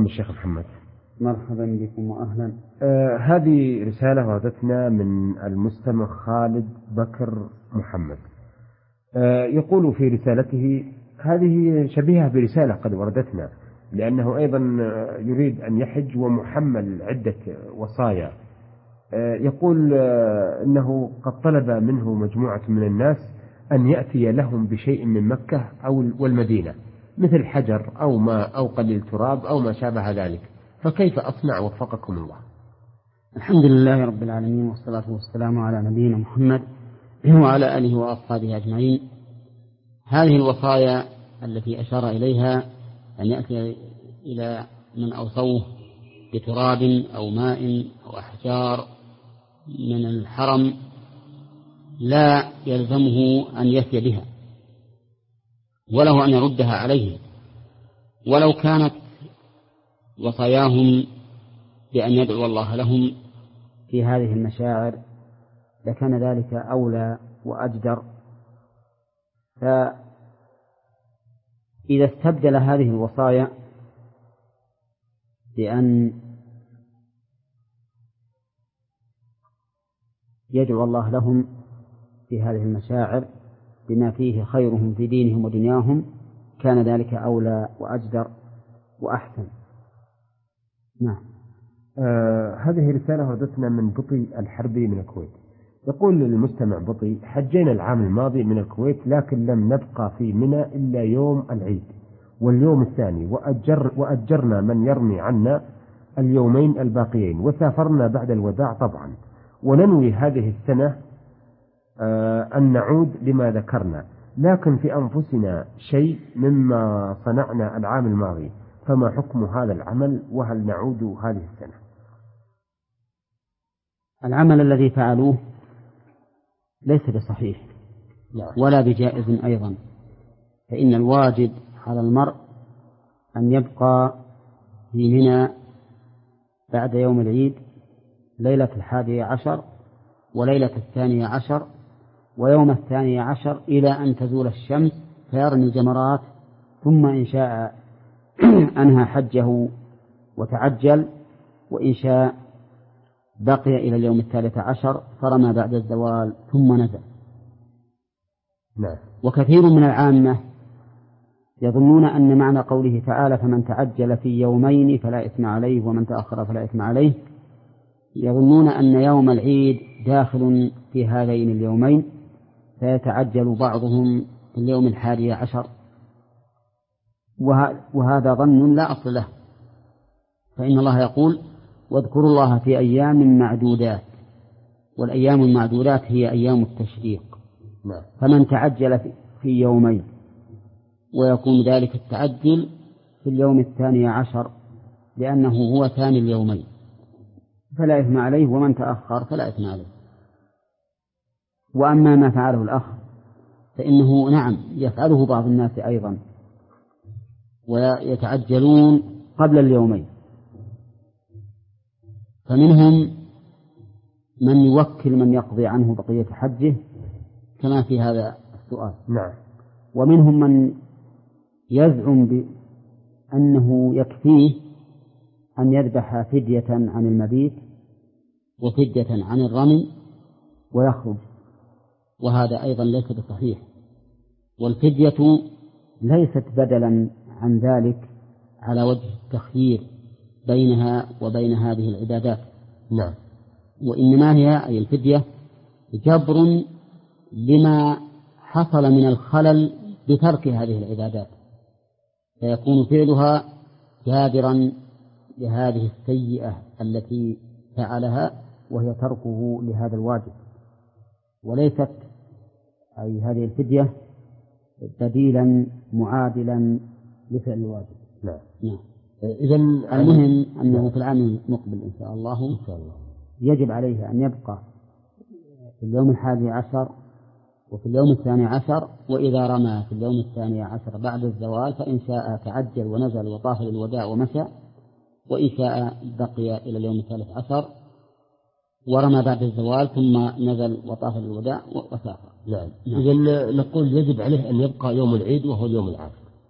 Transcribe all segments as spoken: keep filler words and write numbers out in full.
مرحبا بالشيخ محمد. مرحبا بكم وأهلا. آه هذه رسالة وردتنا من المستمع خالد بكر محمد. آه يقول في رسالته، هذه شبيهة برسالة قد وردتنا، لأنه أيضا يريد أن يحج ومحمل عدة وصايا. آه يقول آه إنه قد طلب منه مجموعة من الناس أن يأتي لهم بشيء من مكة أو والمدينة، مثل حجر أو ماء أو قليل تراب أو ما شابه ذلك، فكيف أصنع وفقكم الله؟ الحمد لله رب العالمين، والصلاة والسلام على نبينا محمد وعلى آله وأصحابه أجمعين. هذه الوصايا التي أشار إليها أن يأتي إلى من أوصوه بتراب أو ماء أو أحجار من الحرم لا يلزمه أن يأتي بها، وله أن يردها عليهم، ولو كانت وصاياهم بأن يدعو الله لهم في هذه المشاعر لكان ذلك أولى وأجدر. فإذا استبدل هذه الوصايا بأن يدعو الله لهم في هذه المشاعر بما فيه خيرهم في دينهم ودنياهم كان ذلك أولى وأجدر وأحسن. نعم. آه هذه رسالة وردتنا من بطي الحربي من الكويت. يقول المستمع بطي: حجينا العام الماضي من الكويت، لكن لم نبقى في منى إلا يوم العيد واليوم الثاني، وأجر وأجرنا من يرمي عنا اليومين الباقيين، وسافرنا بعد الوداع طبعا، وننوي هذه السنة آه أن نعود لما ذكرنا، لكن في أنفسنا شيء مما صنعنا العام الماضي، فما حكم هذا العمل وهل نعود هذه السنة؟ العمل الذي فعلوه ليس بصحيح ولا بجائز أيضا، فإن الواجب على المرء أن يبقى في منى بعد يوم العيد ليلة الحادي عشر وليلة الثانية عشر ويوم الثاني عشر إلى أن تزول الشمس فيرمي الجمرات، ثم إن شاء أنهى حجه وتعجل، وإن شاء بقي إلى اليوم الثالث عشر فرمى بعد الزوال ثم نزل. نعم. وكثير من العامة يظنون أن معنى قوله تعالى فمن تعجل في يومين فلا إثم عليه ومن تأخر فلا إثم عليه، يظنون أن يوم العيد داخل في هذين اليومين، فيتعجل بعضهم في اليوم الحادي عشر، وهذا ظن لا أصل له، فإن الله يقول واذكروا الله في أيام معدودات، والأيام المعدودات هي أيام التشريق. نعم. فمن تعجل في يومين ويكون ذلك التعجل في اليوم الثاني عشر لأنه هو ثاني اليومين فلا إثم عليه، ومن تأخر فلا إثم عليه. وأما ما فعله الأخ فإنه نعم يفعله بعض الناس أيضا، ويتعجلون قبل اليومين، فمنهم من يوكل من يقضي عنه بقية حجه كما في هذا السؤال. نعم. ومنهم من يزعم بأنه يكفيه أن يذبح فدية عن المبيت وفدية عن الرمي ويخرج، وهذا أيضا ليس بصحيح، والفدية ليست بدلا عن ذلك على وجه التخيير بينها وبين هذه العبادات. نعم. وإنما هي أي الفدية جبر لما حصل من الخلل بترك هذه العبادات، فيكون فعلها جابرا لهذه السيئة التي فعلها وهي تركه لهذا الواجب، وليست أي هذه الفدية بديلا معادلا لفعل الواجب. نعم. نعم. إذن المهم أنه في العام المقبل إن شاء الله إن شاء الله يجب عليه أن يبقى في اليوم الحادي عشر وفي اليوم الثاني عشر، وإذا رمى في اليوم الثاني عشر بعد الزوال فإن شاء تعجل ونزل وطاف للوداع ومشى، وإن شاء بقي إلى اليوم الثالث عشر ورمى بعد الزوال ثم نزل وطاف للوداع وسافر. نعم. إذن نقول يجب عليه أن يبقى يوم العيد وهو اليوم العاشر.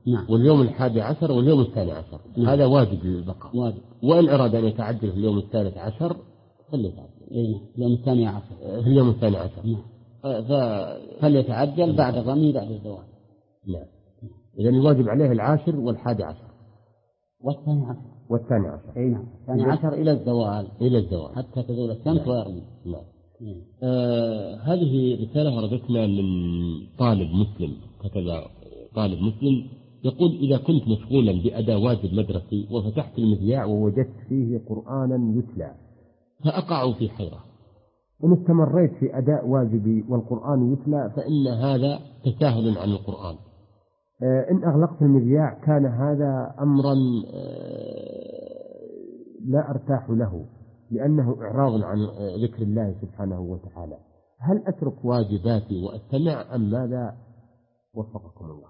نعم. واليوم الحادي عشر واليوم الثاني عشر. نعم. هذا واجب للبقاء. واجب. وإن أراد أن يتعجل في اليوم الثالث عشر فليتعجل. إيه. اليوم الثاني عشر. في اليوم الثاني عشر. نعم. ف... فليتعجل بعد ضمير بعد الزوال. نعم. إذن الواجب عليه العاشر والحادي عشر. والثاني عشر. والثاني عشر. أي نعم. الثاني عشر إلى الزوال. إلى الزوال. حتى تزول الشمس ويرمي. نعم. آه هذه رسالة وردتنا من طالب مسلم، كتب طالب مسلم يقول: إذا كنت مشغولا بأداء واجب مدرسي وفتحت المذياع ووجدت فيه قرآنا يتلى فأقع في حيرة، إن استمريت في أداء واجبي والقرآن يتلى فإن هذا تساهل عن القرآن. آه إن أغلقت المذياع كان هذا أمرا آه لا أرتاح له، لأنه إعراض عن ذكر الله سبحانه وتعالى. هل أترك واجباتي وأستمع أم ماذا؟ وفقكم الله.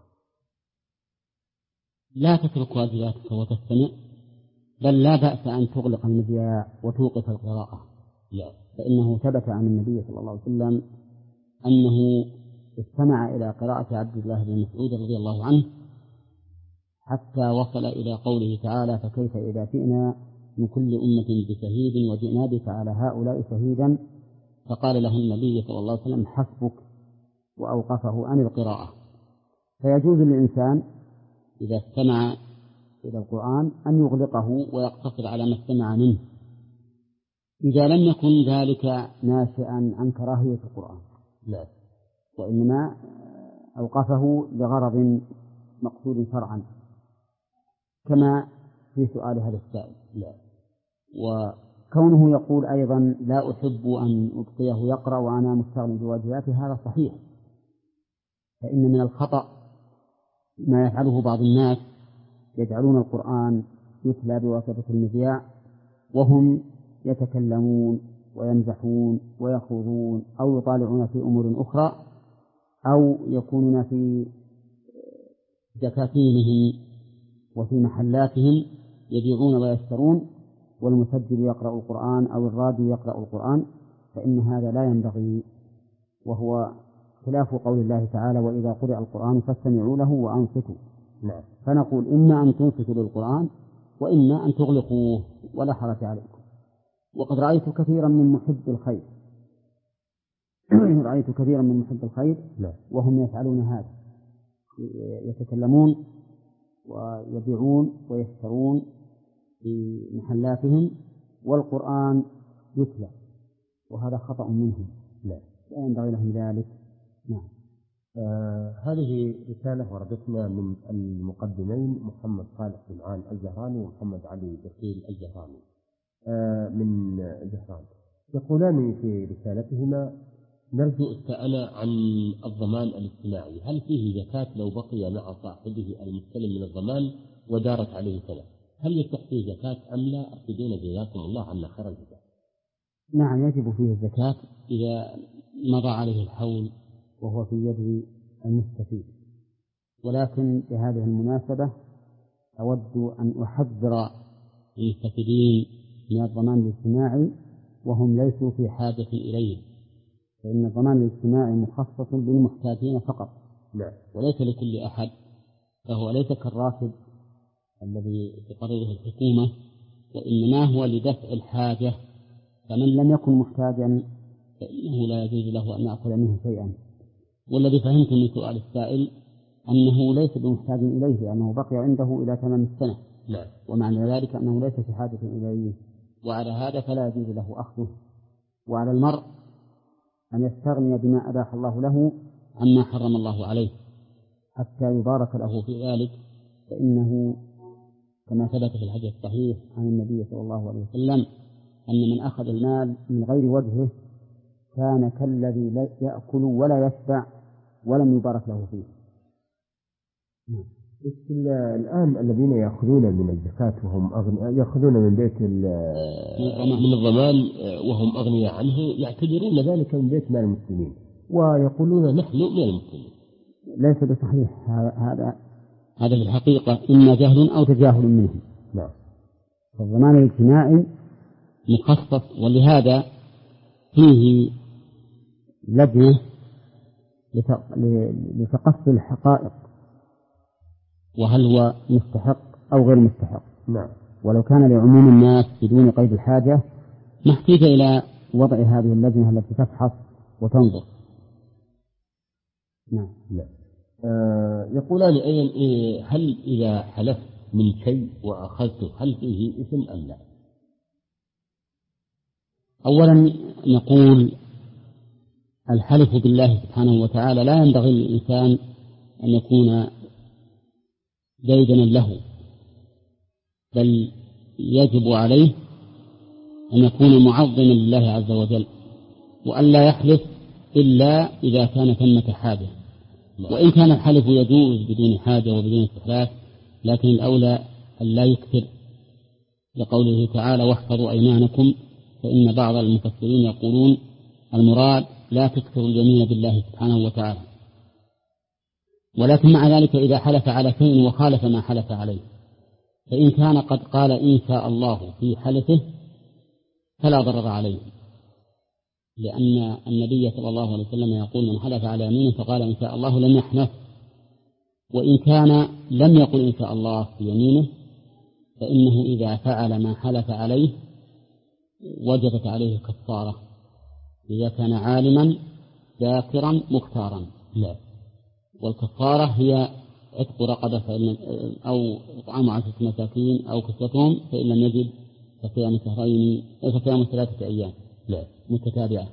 لا تترك واجباتك وتستمع، بل لا بأس أن تغلق المذياع وتوقف القراءة. لا. فإنه ثبت عن النبي صلى الله عليه وسلم أنه استمع إلى قراءة عبد الله بن مسعود رضي الله عنه حتى وصل إلى قوله تعالى: فكيف إذا جئنا من كل أمة بشهيد وجئنا بك على هؤلاء شهيدا، فقال له النبي صلى الله عليه وسلم: حسبك، وأوقفه عن القراءة. فيجوز للإنسان إذا استمع إلى القرآن أن يغلقه ويقتصر على ما استمع منه، إذا لم يكن ذلك ناشئا عن كراهية القرآن، لا، وإنما أوقفه لغرض مقصود شرعا، كما في سؤال هذا السائل. لا. وكونه يقول أيضا: لا أحب أن أبقيه يقرأ وأنا مستغل بواجباته، هذا صحيح. فإن من الخطأ ما يفعله بعض الناس، يجعلون القرآن يتلى بواسطة المذياع وهم يتكلمون ويمزحون ويخوضون أو يطالعون في أمور أخرى، أو يكونون في دكاكينهم وفي محلاتهم يبيعون ويشترون، والمسجل يقرأ القرآن أو الراديو يقرأ القرآن، فإن هذا لا ينبغي، وهو خلاف قول الله تعالى: وإذا قرئ القرآن فاستمعوا له وأنصتوا. نعم. فنقول: إما أن تنصتوا للقرآن وإما أن تغلقوه ولا حرج عليكم. وقد رأيت كثيرا من محب الخير رأيت كثيرا من محب الخير نعم. وهم يفعلون هذا، يتكلمون ويبيعون ويشترون في محلاتهم والقرآن يتلى، وهذا خطأ منهم، لا ينبغي لهم ذلك. نعم. آه هذه رسالة وردتنا من المقدمين محمد صالح سمعان الزهراني ومحمد علي بخيل الزهراني آه من زهران، يقولان في رسالتهما: نرجو السؤال عن الضمان الاجتماعي، هل فيه زكاة لو بقي مع صاحبه المستلم من الضمان ودارت عليه سنة؟ هل يصح فيه زكاة أم لا؟ أفيدونا جزاكم الله عنا خير الجزاء. نعم، يجب فيه الزكاة إذا مضى عليه الحول وهو في يد المستفيد، ولكن بهذه المناسبة أود أن أحذر المستفيدين من الضمان الاجتماعي وهم ليسوا في حاجة إليه، فإن الضمان الاجتماعي مخصص بالمحتاجين فقط، لا. وليس لكل أحد، فهو ليس كالراتب الذي تقرره الحكومة، وإنما هو لدفع الحاجة، فمن لم يكن محتاجا فإنه لا يجوز له أن يأخذ منه شيئا. والذي فهمت من سؤال السائل أنه ليس بمحتاج إليه لأنه بقي عنده إلى تمام السنة، لا. ومعنى ذلك أنه ليس في حاجة إليه، وعلى هذا فلا يجوز له أخذه. وعلى المرء أن يستغني بما أباح الله له عما حرم الله عليه حتى يبارك له في ذلك، فإنه كما ثبت في الحديث الصحيح عن النبي صلى الله عليه وسلم أن من أخذ المال من غير وجهه كان كالذي لا يأكل ولا يشبع ولم يبارك له فيه. الآن الذين يأخذون من الزكاة وهم أغنياء، يأخذون من بيت من الضمان وهم أغنياء عنه، يعتبرون ذلك من بيت مال المسلمين ويقولون نحن من المسلمين. ليس بصحيح هذا، هذا في الحقيقة إما جهل أو تجاهل منهم. نعم. الضمان الاجتماعي مخصص، ولهذا فيه لجنة لتقصي الحقائق وهل هو مستحق أو غير مستحق. نعم. ولو كان لعموم الناس بدون قيد الحاجة ما احتاج إلى وضع هذه اللجنة التي تفحص وتنظر. نعم. نعم. آه يقولان أيضا إيه هل إذا حلفت من شيء وأخذته هل فيه إثم أم لا؟ أولا نقول الحلف بالله سبحانه وتعالى لا ينبغي للإنسان أن يكون ديدنا له، بل يجب عليه أن يكون معظما لله عز وجل، وأن لا يحلف إلا إذا كان ثمة حاجة. وإن كان الحلف يجوز بدون حاجة وبدون استحلاف، لكن الأولى أن لا يكثر، لقوله تعالى واحفظوا أيمانكم، فإن بعض المفسرين يقولون المراد لا تكثروا اليمين بالله سبحانه وتعالى. ولكن مع ذلك إذا حلف على شيء وخالف ما حلف عليه، فإن كان قد قال إن شاء الله في حلفه فلا ضرر عليه، لأن النبي صلى الله عليه وسلم يقول من حلف على يمين فقال إن شاء الله لم يحنث. وإن كان لم يقل إن شاء الله في يمينه فإنه إذا فعل ما حلف عليه وجبت عليه كفارة إذا كان عالما ذاكرا مختارا. لا. والكفارة هي عتق رقبة فإن أو إطعام عشرة مساكين أو كسوتهم فإن لم يجد فصيام شهرين فصيام ثلاثة أيام لا متتابعة.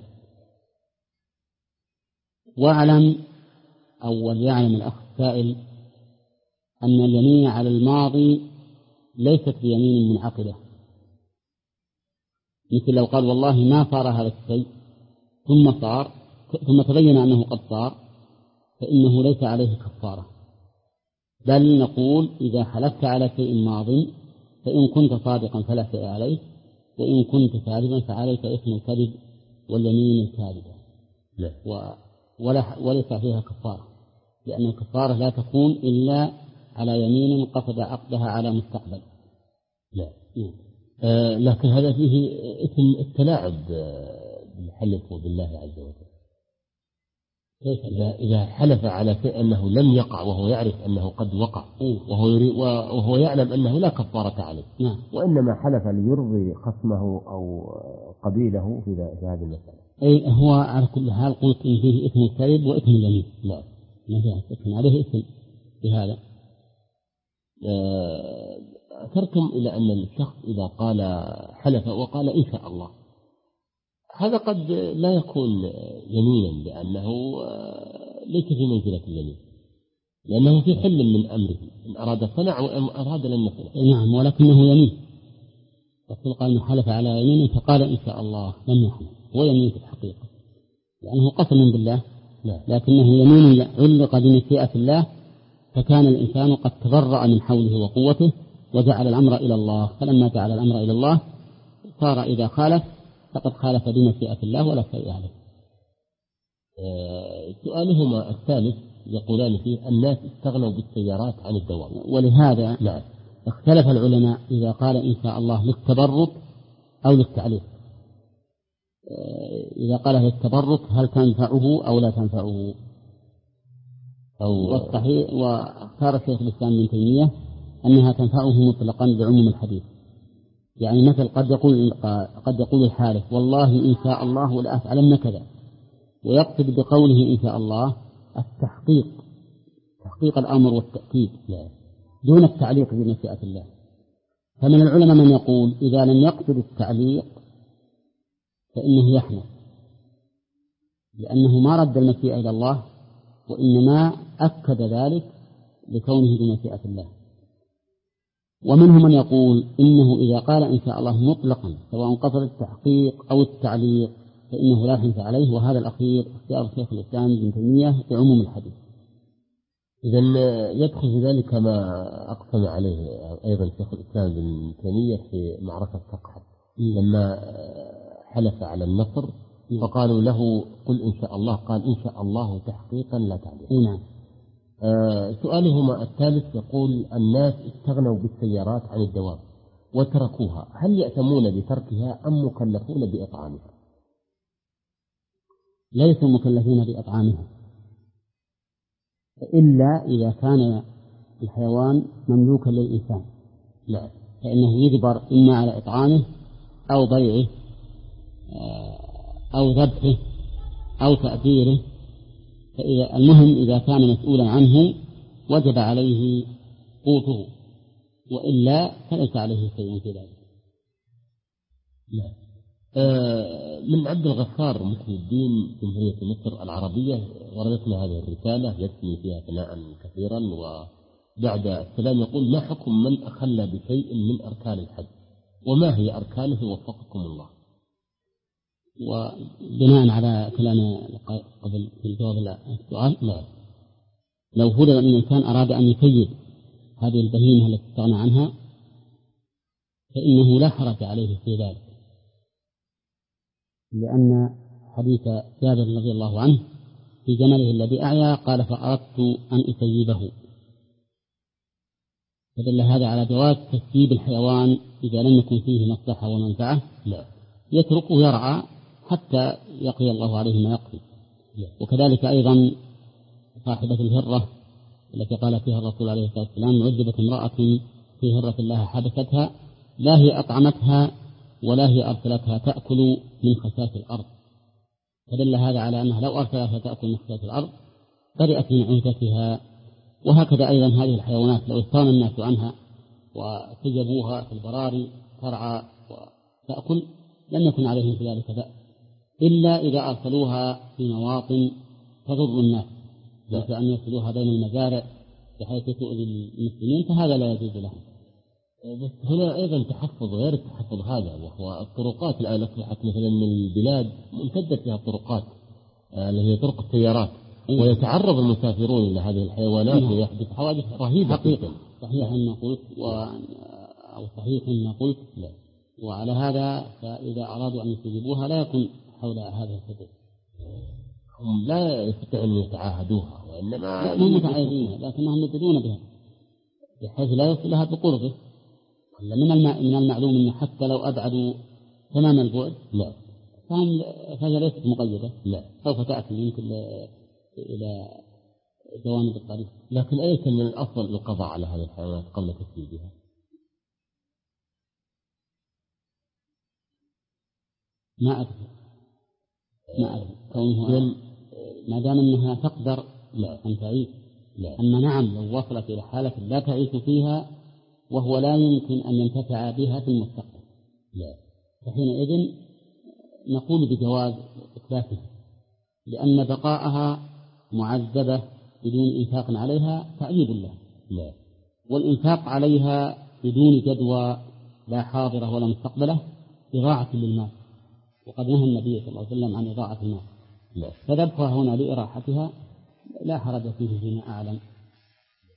واعلم أو وليعلم الأخ السائل أن اليمين على الماضي ليست بيمين منعقدة، مثل لو قال والله ما صار هذا الشيء ثم صار ثم تبين أنه قد صار فإنه ليس عليه كفارة، بل نقول إذا حلفت على شيء ماض فإن كنت صادقا فلا شيء عليك، وإن كنت كاذبا فعليك إثم الكذب واليمين الكاذبة. لا. ولا وليس فيها كفارة، لأن الكفارة لا تكون إلا على يمين قصد عقدها على مستقبل. لا. آه لكن هذا فيه إثم التلاعب بالحلف بالله عز وجل. كيف إذا إذا حلف على شيء أنه لم يقع وهو يعرف أنه قد وقع وهو يريد وهو يعلم أنه لا كفارة عليه، نعم. وإنما حلف ليرضي خصمه أو قبيله في هذه المسألة. أي هو على كل حال قلت إن فيه إثم الكذب وإثم اليمين. لا. ما فيها إثم عليه إثم بهذا. أشرتم إلى أن الشخص إذا قال حلف وقال إن شاء الله هذا قد لا يكون يمينا، لأنه ليس في منزلة اليمين، لأنه في حل من أمره إن أراد صنع وإن أراد لم يصنع. نعم، ولكنه يمين. رسول قال إنه حلف على يمين فقال إن شاء الله لم يحلف، هو يمين في الحقيقة لأنه قسم بالله. لا. لكنه يمين علق بمشيئة الله، فكان الإنسان قد تبرأ من حوله وقوته وجعل الأمر إلى الله، فلما جعل الأمر إلى الله صار إذا خالف فقد خالف بمشيئة الله ولا شيء عليه. آه سؤالهما الثالث يقولان فيه الناس استغنوا بالسيارات عن الدوام، ولهذا لا. اختلف العلماء إذا قال إن شاء الله للتبرك أو للتعليق. آه إذا قال للتبرك هل تنفعه أو لا تنفعه؟ أو والصحيح واختار شيخ الإسلام ابن تيمية أنها تنفعه مطلقا بعموم الحديث. يعني مثل قد يقول قد يقول الحالف والله إن شاء الله لأفعلن كذا، ويقصد بقوله إن شاء الله التحقيق، تحقيق الأمر والتأكيد دون التعليق بمشيئة الله. فمن العلماء من يقول إذا لم يقصد التعليق فإنه يحنث، لأنه ما رد المشيئة إلى الله وإنما أكد ذلك لكونه بمشيئة الله. ومنهم من يقول إنه إذا قال إن شاء الله مطلقا سواء قصد التحقيق أو التعليق فإنه لا يحنث عليه، وهذا الأخير اختيار شيخ الإسلام ابن تيمية بعموم الحديث. إذن يدخل في ذلك ما أقسم عليه أيضا شيخ الإسلام ابن تيمية في معركة سقحة لما حلف على النصر فقالوا له قل إن شاء الله، قال إن شاء الله تحقيقا لا تعليقا. نعم. آه سؤالهما الثالث يقول الناس استغنوا بالسيارات عن الدواب وتركوها، هل يأتمون بتركها أم مكلفون بإطعامها؟ ليسوا مكلفين بإطعامها إلا إذا كان الحيوان مملوكا للإنسان لا، فإنه يجبر إما على إطعامه أو بيعه أو ذبحه أو تأجيره. فإذا المهم إذا كان مسؤولا عنه وجب عليه قوته، وإلا فليس عليه شيء في ذلك. لا. آه من عبد الغفار محي الدين جمهورية مصر العربية وردتنا هذه الرسالة يثني فيها ثناء كثيرا، وبعد السلام يقول: ما حكم من أخل بشيء من أركان الحج، وما هي أركانه وفقكم الله؟ وبناء على كلام قبل في الجواب السؤال، لا، لو فرض أن الإنسان أراد أن يسيد هذه البهيمة التي استغنى عنها فإنه لا حرج عليه في ذلك، لأن حديث جابر رضي الله عنه في جمله الذي أعيا قال: فأردت أن أسيبه. فدل هذا على جواز تسييب الحيوان إذا لم يكن فيه مصلحة ومنفعة، لا، يتركه يرعى حتى يقضي الله عليه ما يقضي. وكذلك أيضا صاحبة الهرة التي قال فيها الرسول عليه الصلاة والسلام: عذبت امرأة في هرة الله حبستها، لا هي أطعمتها ولا هي أرسلتها تأكل من خشاش الأرض. فدل هذا على أنها لو أرسلتها تأكل من خشاش الأرض برئت من عهدتها. وهكذا أيضا هذه الحيوانات لو استغنى الناس عنها وسجبوها في البراري ترعى وتأكل لم يكن عليهم في ذلك بأس، إلا إذا أرسلوها في مواطن تضر الناس، مثل أن يرسلوها بين المزارع بحيث تؤذي المسلمين، فهذا لا يجوز لهم. بس هنا أيضا تحفظ غير التحفظ هذا، وهو الطرقات الآن أصبحت مثلا من البلاد ممتدة فيها الطرقات اللي هي طرق السيارات، ويتعرض المسافرون إلى هذه الحيوانات ويحدث حوادث رهيبة. حقيقة صحيح ما قلت و... أو صحيح ما قلت، لا. وعلى هذا فإذا أرادوا أن يستجيبوها لا يكون حول هذا الحدث، هم لا يستطيعون أن يتعاهدوها، وإنما هم متعاهدين لكنهم يدلون بها بحيث لا يصل لها بقربه. من من المعلوم أن حتى لو أبعدوا تمام البعد، لا، فهم فهي ليست مقيدة، لا، سوف تأتي يمكن إلى جوانب الطريق. لكن أيضا من الأفضل القضاء على هذه الحيوانات قبل تسييدها. ما أدري ما أدري كونها ما دام أنها تقدر لا أن تعيش، لا. أما نعم لو وصلت إلى حالة لا تعيش فيها وهو لا يمكن أن ينتفع بها في المستقبل، لا، فحينئذ نقول بجواز إتلافها، لأن بقاءها معذبة بدون إنفاق عليها تعذيب لها، لا. والإنفاق عليها بدون جدوى لا حاضرة ولا مستقبلة إضاعة للمال، وقد نهى النبي صلى الله عليه وسلم عن إضاعة المال، لا. فذبحها هنا لإراحتها لا حرج فيه فيما أعلم.